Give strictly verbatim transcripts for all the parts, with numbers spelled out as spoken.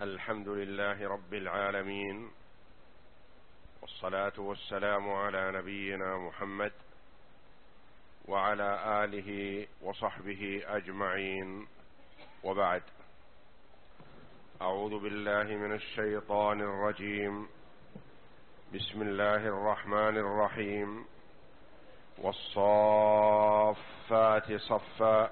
الحمد لله رب العالمين، والصلاة والسلام على نبينا محمد وعلى آله وصحبه أجمعين، وبعد. أعوذ بالله من الشيطان الرجيم. بسم الله الرحمن الرحيم. والصافات صفا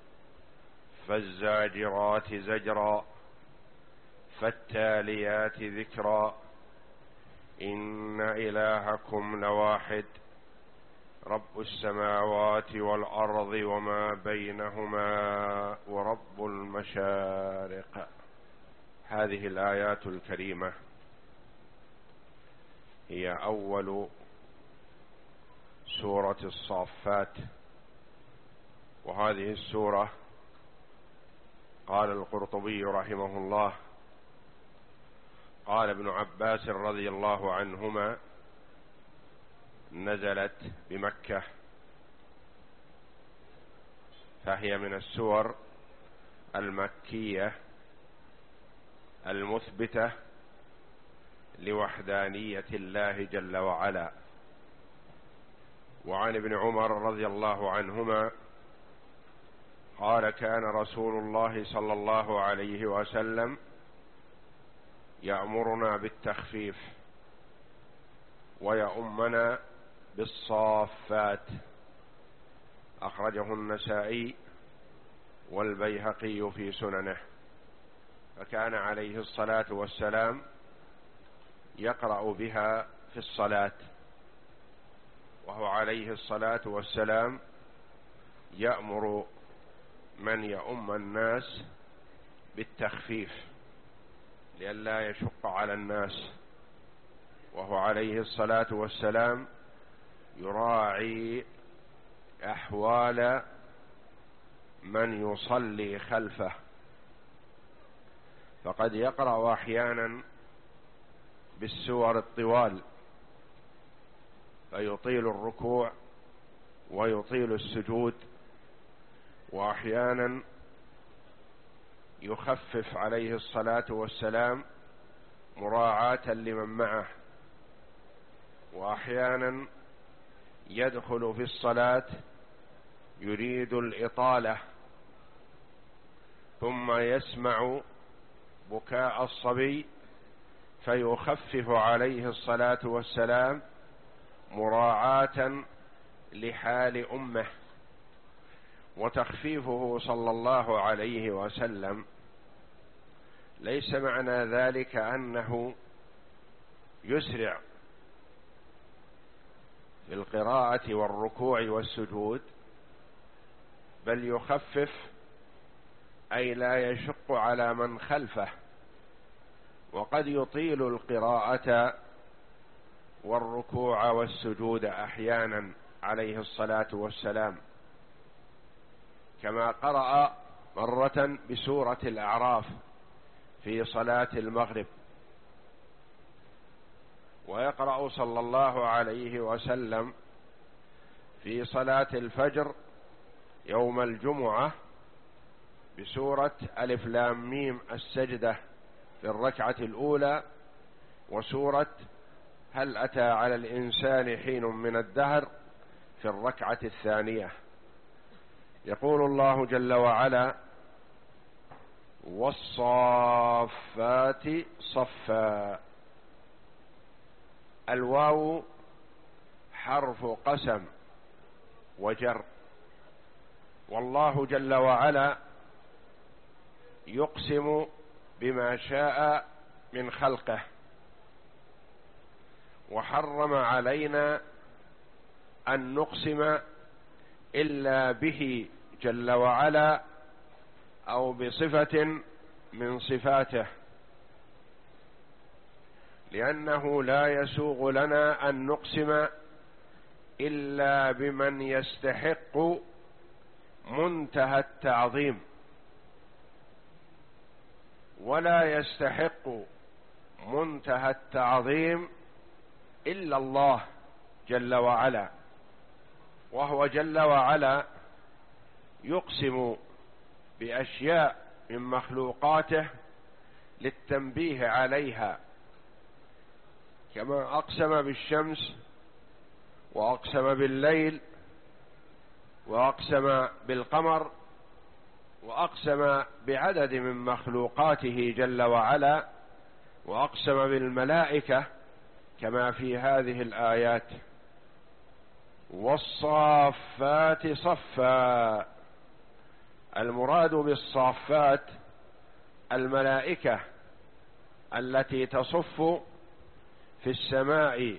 فالزاجرات زجرا فالتاليات ذكرا إن إلهكم لواحد رب السماوات والأرض وما بينهما ورب المشارق. هذه الآيات الكريمة هي أول سورة الصافات، وهذه السورة قال القرطبي رحمه الله قال ابن عباس رضي الله عنهما نزلت بمكة، فهي من السور المكية المثبتة لوحدانية الله جل وعلا. وعن ابن عمر رضي الله عنهما قال كان رسول الله صلى الله عليه وسلم يأمرنا بالتخفيف ويؤمنا بالصافات، أخرجه النسائي والبيهقي في سننه. فكان عليه الصلاة والسلام يقرأ بها في الصلاة، وهو عليه الصلاة والسلام يأمر من يؤم الناس بالتخفيف لئلا يشق على الناس، وهو عليه الصلاة والسلام يراعي أحوال من يصلي خلفه، فقد يقرأ أحيانا بالسور الطوال فيطيل الركوع ويطيل السجود، وأحيانا يخفف عليه الصلاة والسلام مراعاة لمن معه، وأحيانا يدخل في الصلاة يريد الإطالة ثم يسمع بكاء الصبي فيخفف عليه الصلاة والسلام مراعاة لحال أمه. وتخفيفه صلى الله عليه وسلم ليس معنى ذلك أنه يسرع في القراءة والركوع والسجود، بل يخفف أي لا يشق على من خلفه، وقد يطيل القراءة والركوع والسجود أحيانا عليه الصلاة والسلام، كما قرأ مرة بسورة الأعراف في صلاة المغرب، ويقرأ صلى الله عليه وسلم في صلاة الفجر يوم الجمعة بسورة ألف لام ميم السجدة في الركعة الأولى، وسورة هل أتى على الإنسان حين من الدهر في الركعة الثانية. يقول الله جل وعلا والصافات صفا. الواو حرف قسم وجر، والله جل وعلا يقسم بما شاء من خلقه، وحرم علينا أن نقسم إلا به جل وعلا أو بصفة من صفاته، لأنه لا يسوغ لنا أن نقسم إلا بمن يستحق منتهى التعظيم، ولا يستحق منتهى التعظيم إلا الله جل وعلا. وهو جل وعلا يقسم بأشياء من مخلوقاته للتنبيه عليها، كما أقسم بالشمس وأقسم بالليل وأقسم بالقمر وأقسم بعدد من مخلوقاته جل وعلا، وأقسم بالملائكة كما في هذه الآيات. والصافات صفا، المراد بالصافات الملائكة التي تصف في السماء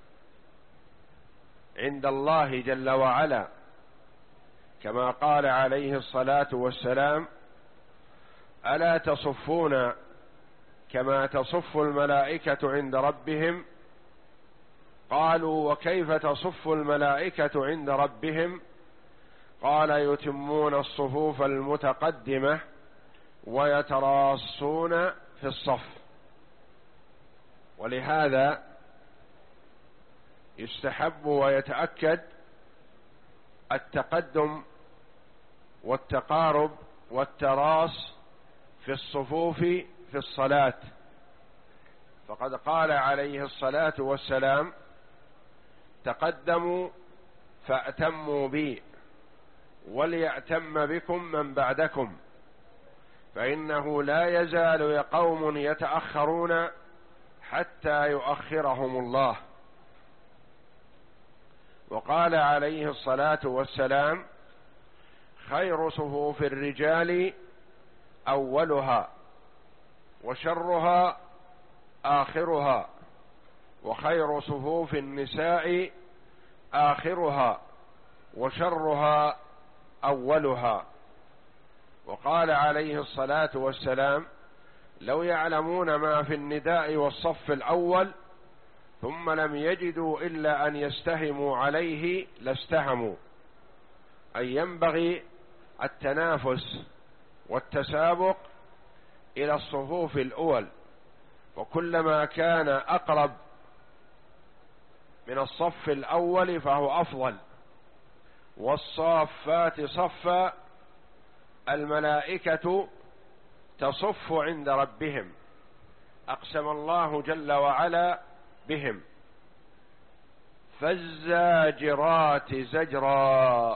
عند الله جل وعلا، كما قال عليه الصلاة والسلام: ألا تصفون كما تصف الملائكة عند ربهم؟ قالوا: وكيف تصف الملائكة عند ربهم؟ قال: يتمون الصفوف المتقدمة ويتراصون في الصف. ولهذا يستحب ويتأكد التقدم والتقارب والتراص في الصفوف في الصلاة، فقد قال عليه الصلاة والسلام: تقدموا فأتموا بي وليأتم بكم من بعدكم، فإنه لا يزال قوم يتأخرون حتى يؤخرهم الله. وقال عليه الصلاة والسلام: خير صفوف الرجال أولها وشرها آخرها، وخير صفوف النساء آخرها وشرها أولها. وقال عليه الصلاة والسلام: لو يعلمون ما في النداء والصف الأول ثم لم يجدوا إلا أن يستهموا عليه لاستهموا، أي ينبغي التنافس والتسابق إلى الصفوف الأول، وكلما كان أقرب من الصف الأول فهو أفضل. والصافات صفا، الملائكة تصف عند ربهم، أقسم الله جل وعلا بهم. فالزاجرات زجرا،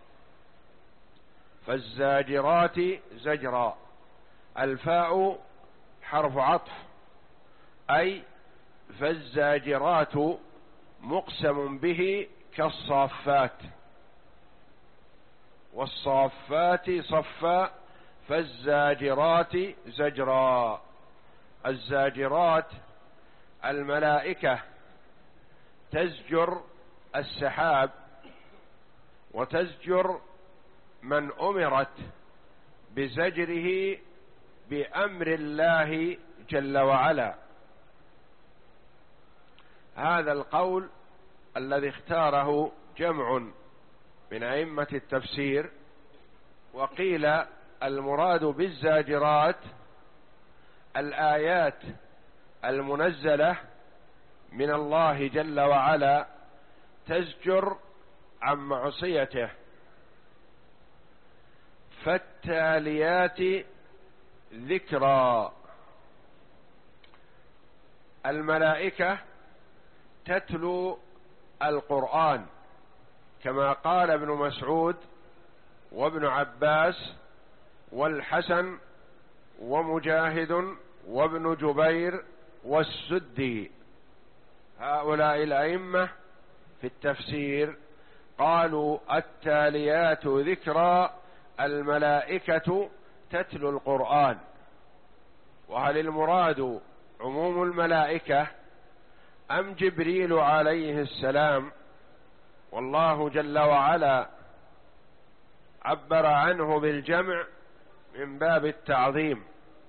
فالزاجرات زجرا، الفاء حرف عطف، أي فالزاجرات مقسم به كالصافات، والصافات صفا، فالزاجرات زجرا. الزاجرات الملائكة تزجر السحاب وتزجر من أمرت بزجره بأمر الله جل وعلا. هذا القول الذي اختاره جمع من أئمة التفسير. وقيل المراد بالزاجرات الآيات المنزلة من الله جل وعلا تزجر عن معصيته. فالتاليات ذكرا، الملائكة تتلو القرآن كما قال ابن مسعود وابن عباس والحسن ومجاهد وابن جبير والسدي، هؤلاء الأئمة في التفسير قالوا التاليات ذكرى، الملائكة تتلو القرآن. وهل المراد عموم الملائكة أم جبريل عليه السلام؟ والله جل وعلا عبر عنه بالجمع من باب التعظيم،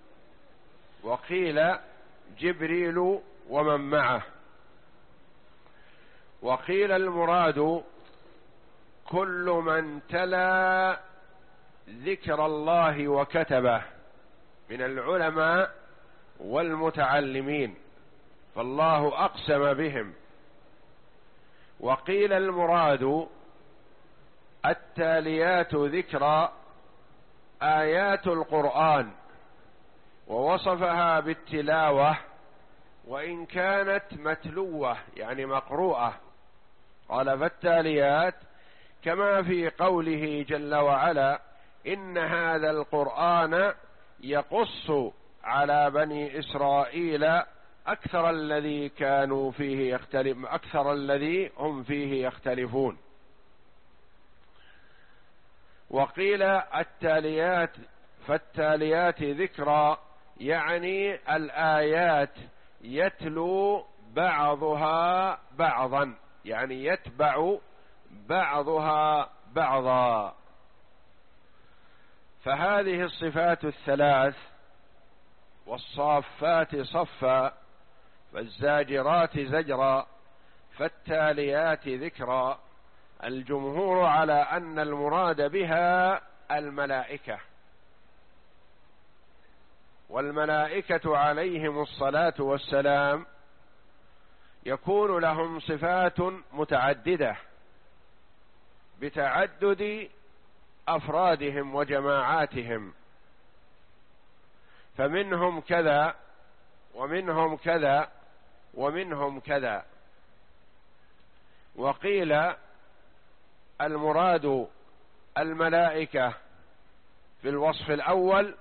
وقيل جبريل ومن معه. وقيل المراد كل من تلا ذكر الله وكتبه من العلماء والمتعلمين، فالله أقسم بهم. وقيل المراد التاليات ذكرى آيات القرآن، وصفها بالتلاوة وإن كانت متلوة يعني مقروءة، قال فالتاليات، كما في قوله جل وعلا إن هذا القرآن يقص على بني إسرائيل أكثر الذي كانوا فيه يختلف أكثر الذي هم فيه يختلفون. وقيل التاليات فالتاليات ذكرى يعني الآيات يتلو بعضها بعضا، يعني يتبع بعضها بعضا. فهذه الصفات الثلاث، والصافات صفا، فالزاجرات زجرا، فالتاليات ذكرا، الجمهور على أن المراد بها الملائكة، والملائكة عليهم الصلاة والسلام يكون لهم صفات متعددة بتعدد أفرادهم وجماعاتهم، فمنهم كذا ومنهم كذا ومنهم كذا. وقيل المراد الملائكة في الوصف الأول،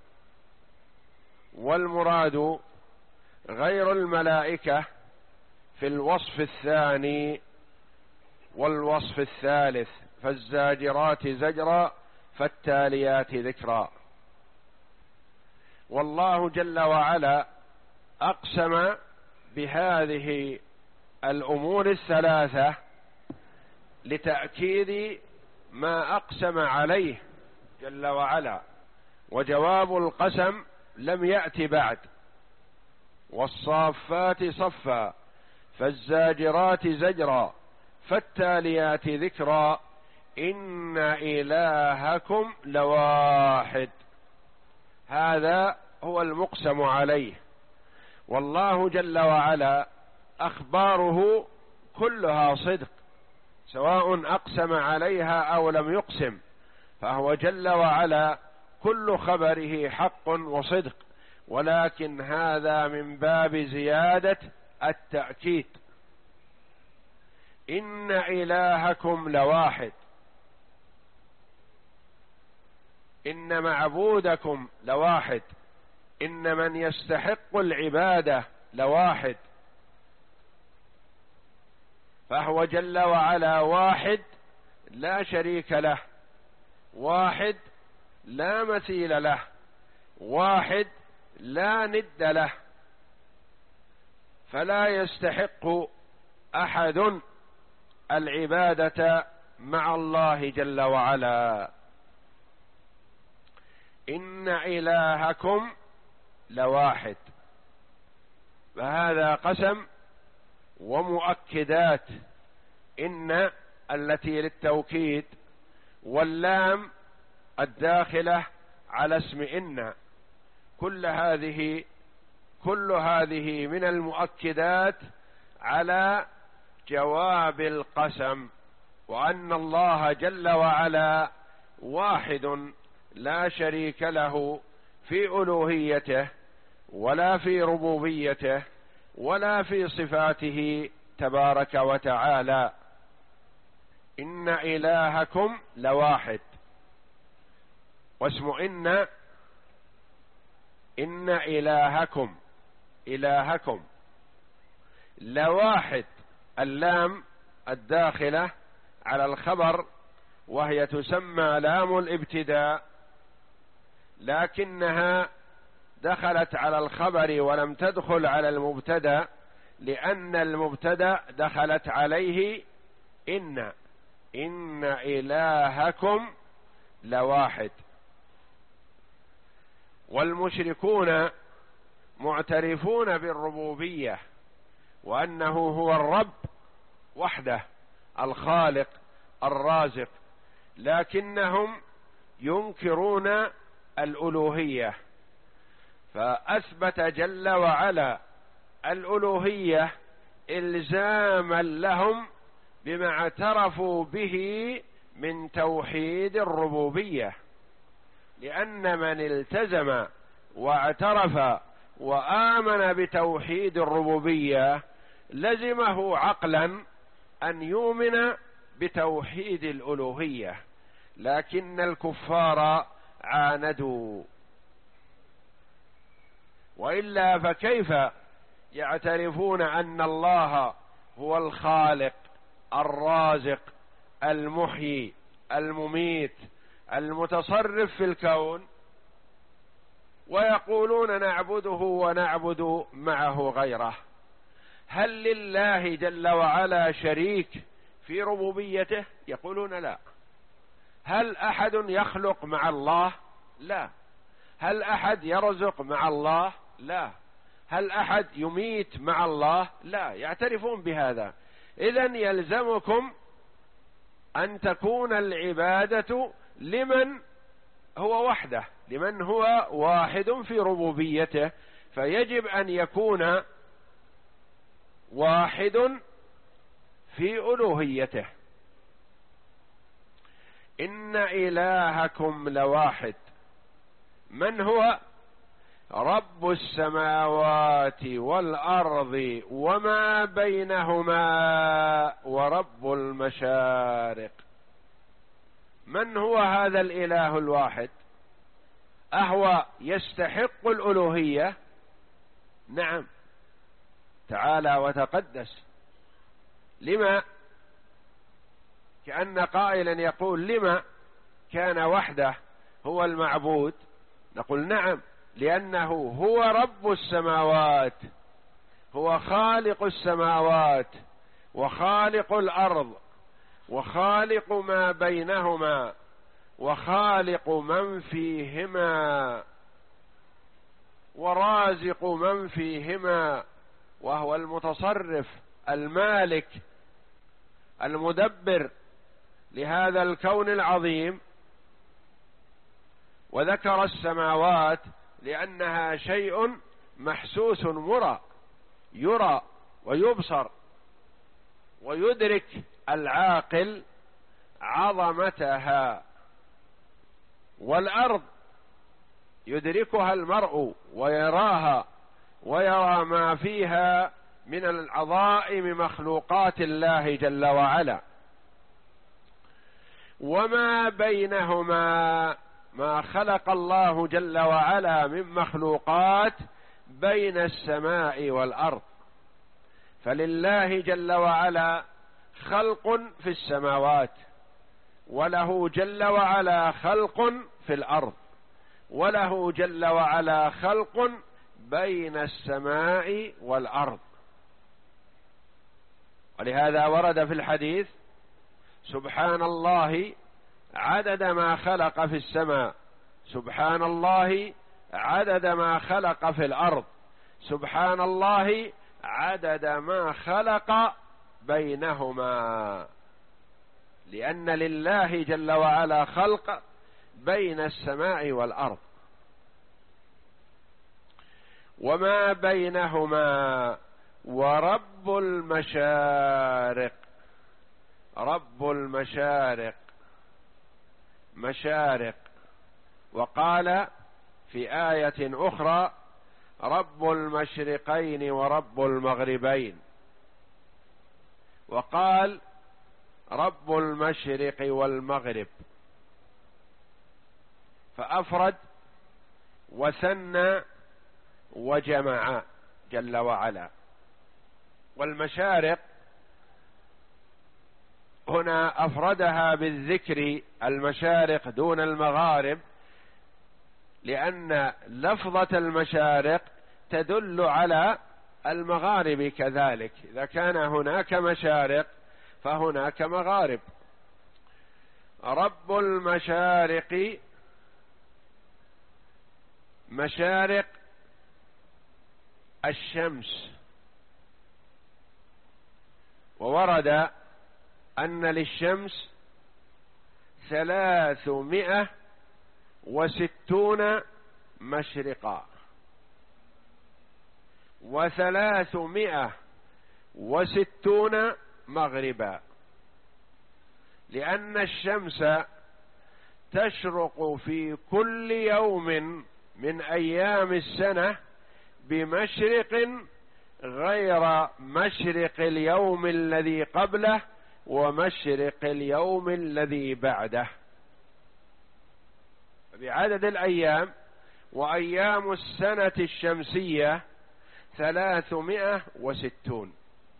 والمراد غير الملائكة في الوصف الثاني والوصف الثالث، فالزاجرات زجرا فالتاليات ذكرا. والله جل وعلا أقسم بهذه الأمور الثلاثة لتأكيد ما أقسم عليه جل وعلا، وجواب القسم لم يأت بعد. والصافات صفا، فالزاجرات زجرا، فالتاليات ذكرا، إن إلهكم لواحد. هذا هو المقسم عليه. والله جل وعلا أخباره كلها صدق، سواء أقسم عليها أو لم يقسم، فهو جل وعلا كل خبره حق وصدق، ولكن هذا من باب زيادة التأكيد. إن إلهكم لواحد، إن معبودكم لواحد، إن من يستحق العبادة لواحد، فهو جل وعلا واحد لا شريك له، واحد لا مثيل له، واحد لا ند له، فلا يستحق أحد العبادة مع الله جل وعلا. إن إلهكم لواحد، فهذا قسم ومؤكدات، إن التي للتوكيد، واللام الداخلة على اسم إن، كل هذه كل هذه من المؤكدات على جواب القسم، وأن الله جل وعلا واحد لا شريك له في ألوهيته ولا في ربوبيته ولا في صفاته تبارك وتعالى. إن إلهكم لواحد، واسم إن إن إلهكم إلهكم لواحد، اللام الداخلة على الخبر وهي تسمى لام الابتداء، لكنها دخلت على الخبر ولم تدخل على المبتدأ، لأن المبتدأ دخلت عليه إن إن إلهكم لواحد. والمشركون معترفون بالربوبية وأنه هو الرب وحده الخالق الرازق، لكنهم ينكرون الألوهية، فأثبت جل وعلا الألوهية إلزاما لهم بما اعترفوا به من توحيد الربوبية، لأن من التزم واعترف وآمن بتوحيد الربوبية لزمه عقلا أن يؤمن بتوحيد الألوهية، لكن الكفار عاندوا، وإلا فكيف يعترفون أن الله هو الخالق الرازق المحيي المميت المتصرف في الكون، ويقولون نعبده ونعبد معه غيره؟ هل لله جل وعلا شريك في ربوبيته؟ يقولون لا. هل أحد يخلق مع الله؟ لا. هل أحد يرزق مع الله؟ لا. هل أحد يميت مع الله؟ لا، يعترفون بهذا. إذن يلزمكم أن تكون العبادة لمن هو وحده، لمن هو واحد في ربوبيته، فيجب أن يكون واحد في ألوهيته. إن إلهكم لواحد. من هو؟ رب السماوات والأرض وما بينهما ورب المشارق. من هو هذا الإله الواحد؟ أهو يستحق الألوهية؟ نعم، تعالى وتقدس. لما؟ كأن قائلا يقول لما كان وحده هو المعبود؟ نقول نعم، لأنه هو رب السماوات، هو خالق السماوات وخالق الأرض وخالق ما بينهما وخالق من فيهما ورازق من فيهما، وهو المتصرف المالك المدبر لهذا الكون العظيم. وذكر السماوات لأنها شيء محسوس مرى، يرى ويبصر ويدرك العاقل عظمتها. والأرض يدركها المرء ويراها ويرى ما فيها من العظائم مخلوقات الله جل وعلا. وما بينهما، ما خلق الله جل وعلا من مخلوقات بين السماء والأرض. فلله جل وعلا خلق في السماوات، وله جل وعلا خلق في الأرض، وله جل وعلا خلق بين السماء والأرض. ولهذا ورد في الحديث سبحان الله عدد ما خلق في السماء، سبحان الله عدد ما خلق في الأرض، سبحان الله عدد ما خلق بينهما، لأن لله جل وعلا خلق بين السماء والأرض. وما بينهما ورب المشارق. رب المشارق، مشارق. وقال في آية أخرى رب المشرقين ورب المغربين، وقال رب المشرق والمغرب، فأفرد وثنى وجمع جل وعلا. والمشارق هنا أفردها بالذكر، المشارق دون المغارب، لأن لفظة المشارق تدل على المغارب كذلك. إذا كان هناك مشارق فهناك مغارب. رب المشارق، مشارق الشمس. وورد أن للشمس ثلاثمائة وستون مشرقا وثلاثمائة وستون مغربا، لأن الشمس تشرق في كل يوم من أيام السنة بمشرق غير مشرق اليوم الذي قبله ومشرق اليوم الذي بعده، بعدد الأيام. وأيام السنة الشمسية ثلاثمائة وستون،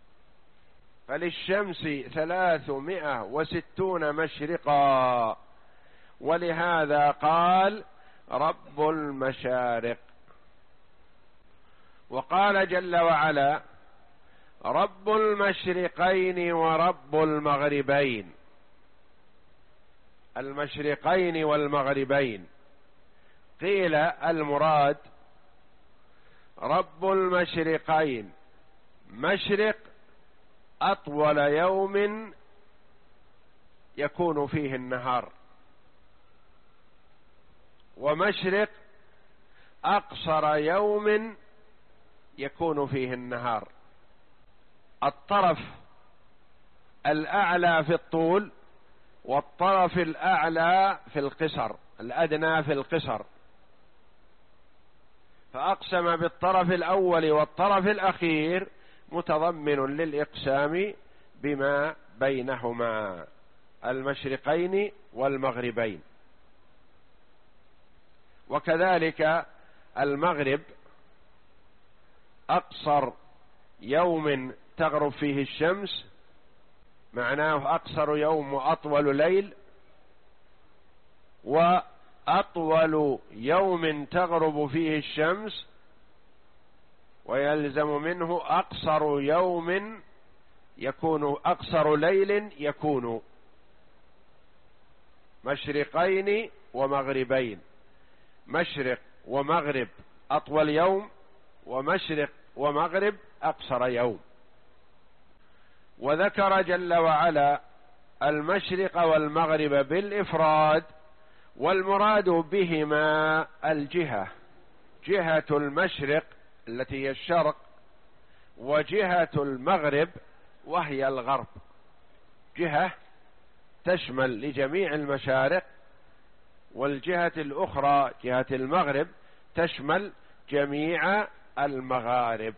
فللشمس ثلاثمائة وستون مشرقا، ولهذا قال رب المشارق. وقال جل وعلا رب المشرقين ورب المغربين. المشرقين والمغربين، قيل المراد رب المشرقين مشرق أطول يوم يكون فيه النهار، ومشرق أقصر يوم يكون فيه النهار. الطرف الأعلى في الطول والطرف الأعلى في القصر، الأدنى في القصر، فأقسم بالطرف الأول والطرف الأخير متضمن للإقسام بما بينهما، المشرقين والمغربين. وكذلك المغرب أقصر يوم تغرب فيه الشمس، معناه أقصر يوم وأطول ليل، وأطول يوم تغرب فيه الشمس، ويلزم منه أقصر يوم يكون أقصر ليل يكون. مشرقين ومغربين، مشرق ومغرب أطول يوم، ومشرق ومغرب أقصر يوم. وذكر جل وعلا المشرق والمغرب بالإفراد، والمراد بهما الجهة، جهة المشرق التي هي الشرق، وجهة المغرب وهي الغرب، جهة تشمل لجميع المشارق، والجهة الأخرى جهة المغرب تشمل جميع المغارب.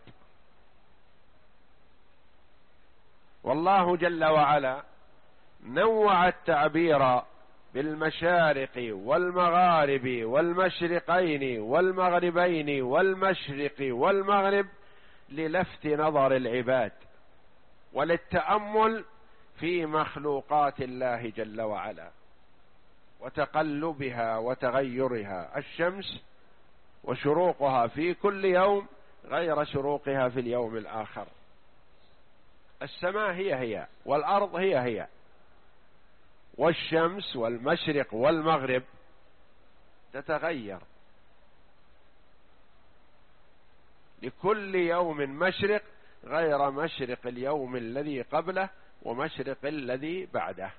والله جل وعلا نوع التعبير بالمشارق والمغارب والمشرقين والمغربين والمشرق والمغرب للفت نظر العباد وللتأمل في مخلوقات الله جل وعلا وتقلبها وتغيرها. الشمس وشروقها في كل يوم غير شروقها في اليوم الآخر، السماء هي هي والأرض هي هي، والشمس والمشرق والمغرب تتغير، لكل يوم مشرق غير مشرق اليوم الذي قبله ومشرق الذي بعده.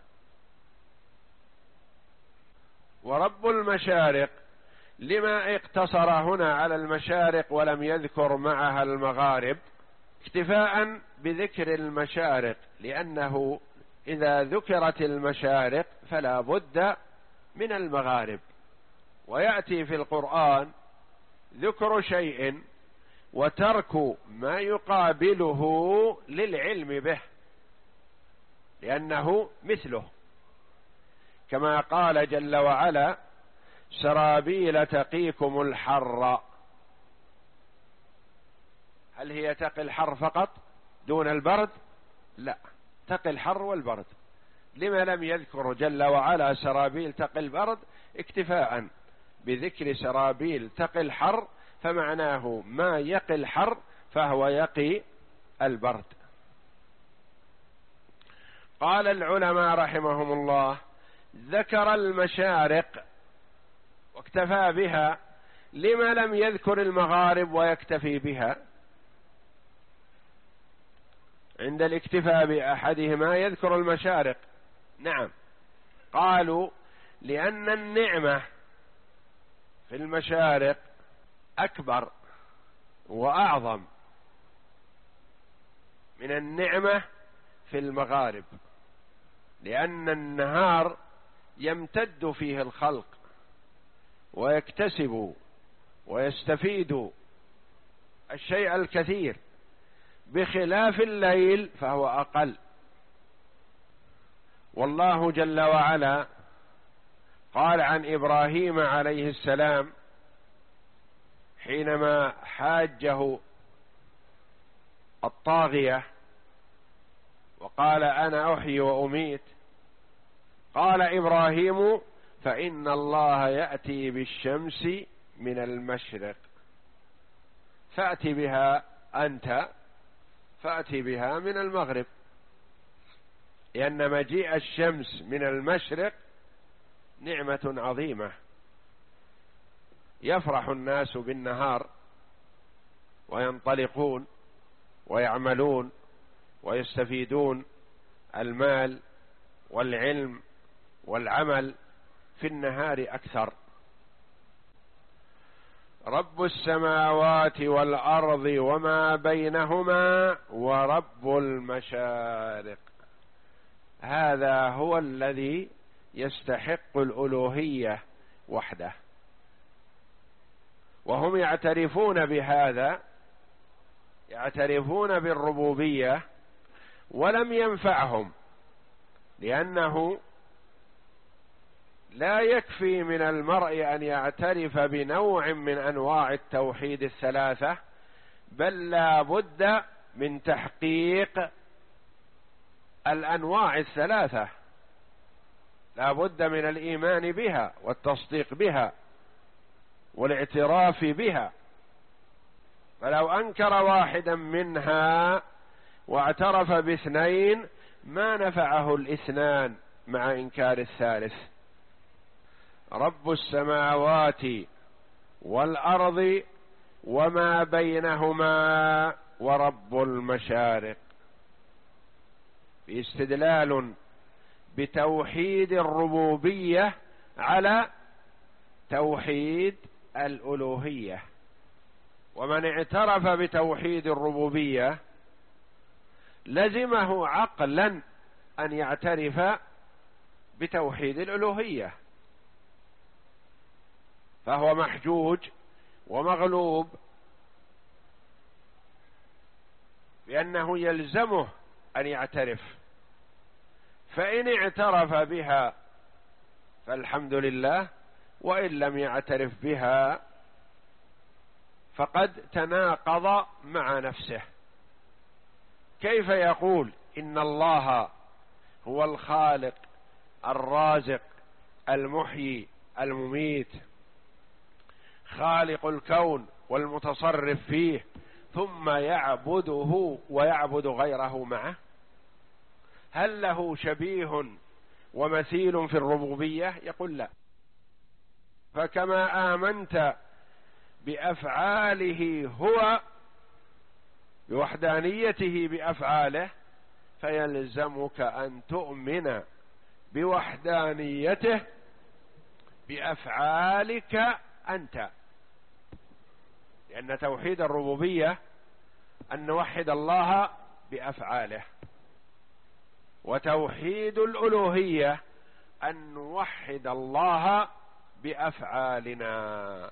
ورب المشارق لما اقتصر هنا على المشارق ولم يذكر معها المغارب؟ اكتفاء بذكر المشارق، لأنه إذا ذكرت المشارق فلا بد من المغارب، ويأتي في القرآن ذكر شيء وترك ما يقابله للعلم به، لأنه مثله، كما قال جل وعلا سرابيل تقيكم الحر. هل هي تقي الحر فقط دون البرد؟ لا، تقي الحر والبرد. لما لم يذكر جل وعلا سرابيل تقي البرد؟ اكتفاء بذكر سرابيل تقي الحر، فمعناه ما يقي الحر فهو يقي البرد. قال العلماء رحمهم الله ذكر المشارق واكتفى بها، لما لم يذكر المغارب ويكتفي بها؟ عند الاكتفاء بأحدهما يذكر المشارق. نعم، قالوا لأن النعمة في المشارق أكبر وأعظم من النعمة في المغارب، لأن النهار يمتد فيه الخلق ويكتسب ويستفيد الشيء الكثير، بخلاف الليل فهو أقل. والله جل وعلا قال عن إبراهيم عليه السلام حينما حاجه الطاغية وقال أنا أحيي وأميت، قال إبراهيم فإن الله يأتي بالشمس من المشرق فأت بها أنت فأت بها من المغرب، لأن مجيء الشمس من المشرق نعمة عظيمة. يفرح الناس بالنهار وينطلقون ويعملون ويستفيدون المال والعلم والعمل في النهار أكثر. رب السماوات والأرض وما بينهما ورب المشارق، هذا هو الذي يستحق الألوهية وحده، وهم يعترفون بهذا، يعترفون بالربوبية، ولم ينفعهم، لأنه لا يكفي من المرء أن يعترف بنوع من أنواع التوحيد الثلاثة، بل لا بد من تحقيق الأنواع الثلاثة، لا بد من الإيمان بها والتصديق بها والاعتراف بها. فلو أنكر واحدا منها واعترف باثنين ما نفعه الاثنان مع إنكار الثالث. رب السماوات والأرض وما بينهما ورب المشارق، استدلال بتوحيد الربوبية على توحيد الألوهية. ومن اعترف بتوحيد الربوبية لزمه عقلا أن يعترف بتوحيد الألوهية، فهو محجوج ومغلوب، لأنه يلزمه أن يعترف. فإن اعترف بها فالحمد لله، وإن لم يعترف بها فقد تناقض مع نفسه. كيف يقول إن الله هو الخالق الرازق المحيي المميت خالق الكون والمتصرف فيه، ثم يعبده ويعبد غيره معه؟ هل له شبيه ومثيل في الربوبية؟ يقول لا. فكما آمنت بأفعاله هو بوحدانيته بأفعاله، فيلزمك أن تؤمن بوحدانيته بأفعالك أنت، لأن توحيد الربوبية أن نوحد الله بأفعاله، وتوحيد الألوهية أن نوحد الله بأفعالنا.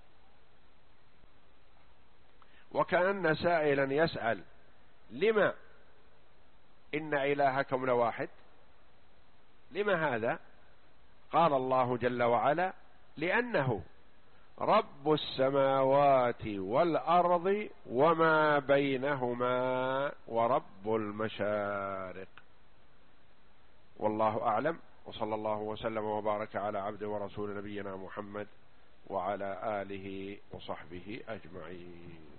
وكأن سائلا يسأل لما إن إلهكم لواحد؟ لما هذا؟ قال الله جل وعلا لأنه رب السماوات والأرض وما بينهما ورب المشارق. والله أعلم، وصلى الله وسلم وبارك على عبد ورسول نبينا محمد وعلى آله وصحبه أجمعين.